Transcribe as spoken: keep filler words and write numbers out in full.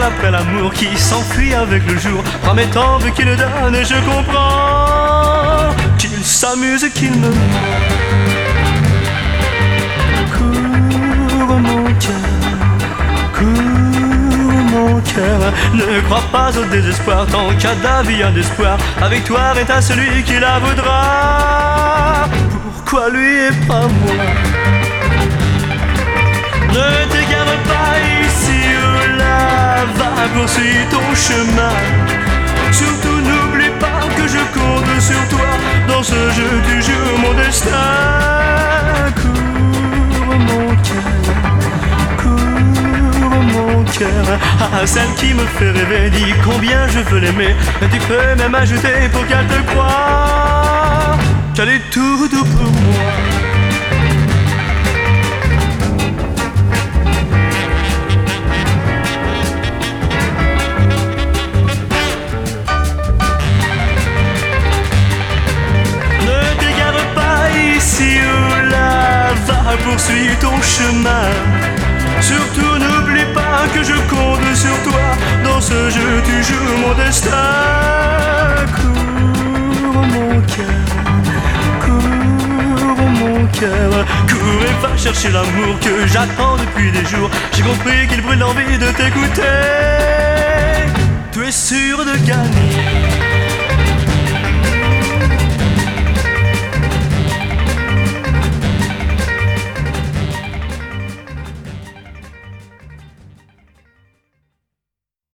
après l'amour qui s'enfuit avec le jour, promettant qu'il le donne, et je comprends qu'il s'amuse et qu'il me ment. Cours mon cœur, cours mon cœur, ne crois pas au désespoir, tant qu'à la vie un espoir, avec toi est à celui qui la voudra. Pourquoi lui et pas moi? Ne t'égare pas ici ou là, va poursuis ton chemin. Surtout n'oublie pas que je compte sur toi, dans ce jeu tu joues mon destin. Cours mon cœur, cours mon cœur, ah celle qui me fait rêver, dis combien je veux l'aimer, mais tu peux même ajouter pour qu'elle te croie qu'elle est tout doux pour moi. Poursuis ton chemin. Surtout n'oublie pas que je compte sur toi, dans ce jeu tu joues mon destin. Cours mon cœur, cours mon cœur, cours et va chercher l'amour que j'attends depuis des jours. J'ai compris qu'il brûle l'envie de t'écouter. Tu es sûr de gagner.